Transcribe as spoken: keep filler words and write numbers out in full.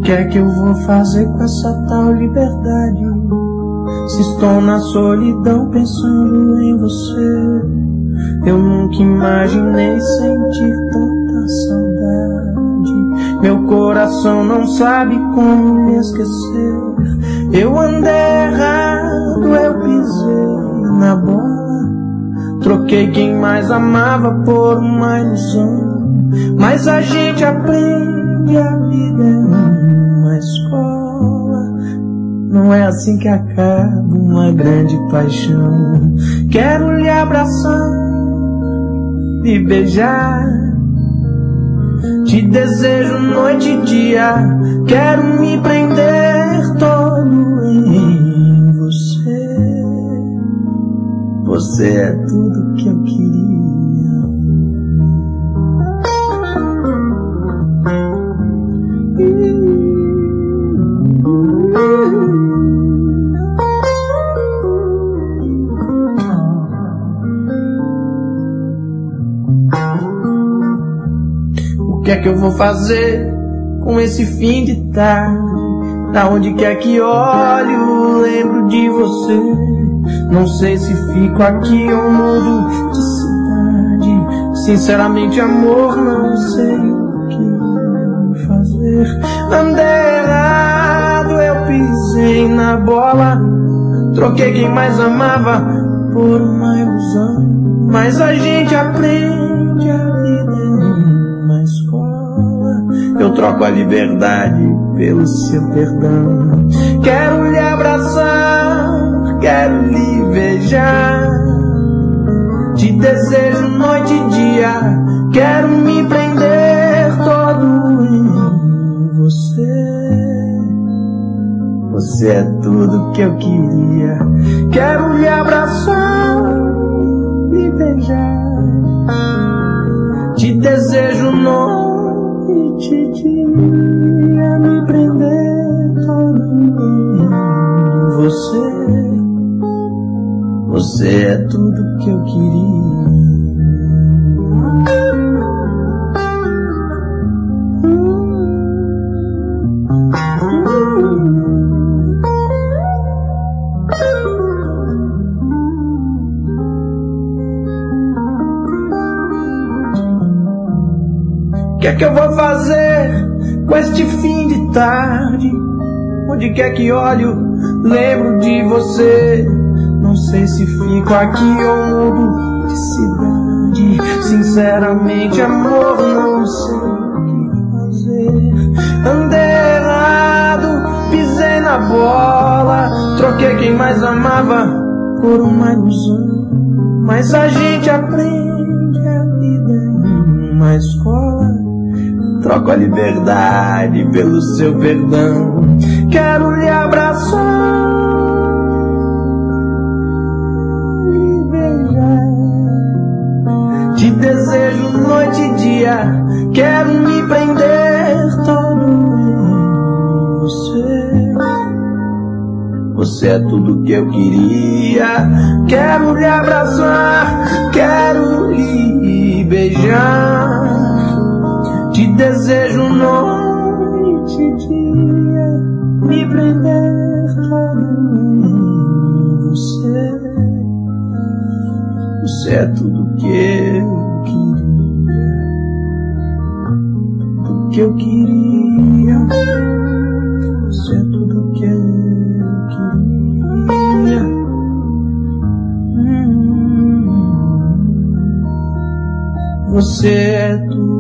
que é que eu vou fazer com essa tal liberdade? Se estou na solidão pensando em você, eu nunca imaginei sentir tanta saudade. Meu coração não sabe como me esquecer. Eu andei errado, eu pisei na bola, troquei quem mais amava por uma ilusão. Mas a gente aprende, a vida é uma escola. Não é assim que acaba uma grande paixão. Quero lhe abraçar, lhe beijar, te desejo noite e dia. Quero me prender todo em você. Você é tudo que eu queria. O que é que eu vou fazer com esse fim de tarde? Pra onde quer que olho, lembro de você. Não sei se fico aqui ou mudo de cidade. Sinceramente, amor, não sei o que fazer. Andei errado, eu pisei na bola, troquei quem mais amava por uma ilusão. Mas a gente aprende, a vida é uma escola. Eu troco a liberdade pelo seu perdão. Quero lhe abraçar, quero lhe beijar, te desejo noite e dia. Quero me prender todo em você. Você é tudo que eu queria. Quero lhe abraçar, lhe beijar, te desejo noite e dia. Me prender todo em você. Você é tudo que eu queria. O que é que eu vou fazer com este fim de tarde? Onde quer que olho, lembro de você. Não sei se fico aqui ou mudo de cidade. Sinceramente, amor, não sei o que fazer. Andei errado, pisei na bola, troquei quem mais amava por uma ilusão. Mas a gente aprende, a vida é uma escola. Troco a liberdade pelo seu perdão. Quero lhe abraçar, lhe beijar, te desejo noite e dia. Quero me prender todo em você. Você é tudo que eu queria. Quero lhe abraçar, quero lhe beijar, te desejo noite e dia. Me prender todo em você. Você é tudo que eu queria. Tudo que eu queria. Você é tudo que eu queria. hum. Você é tudo.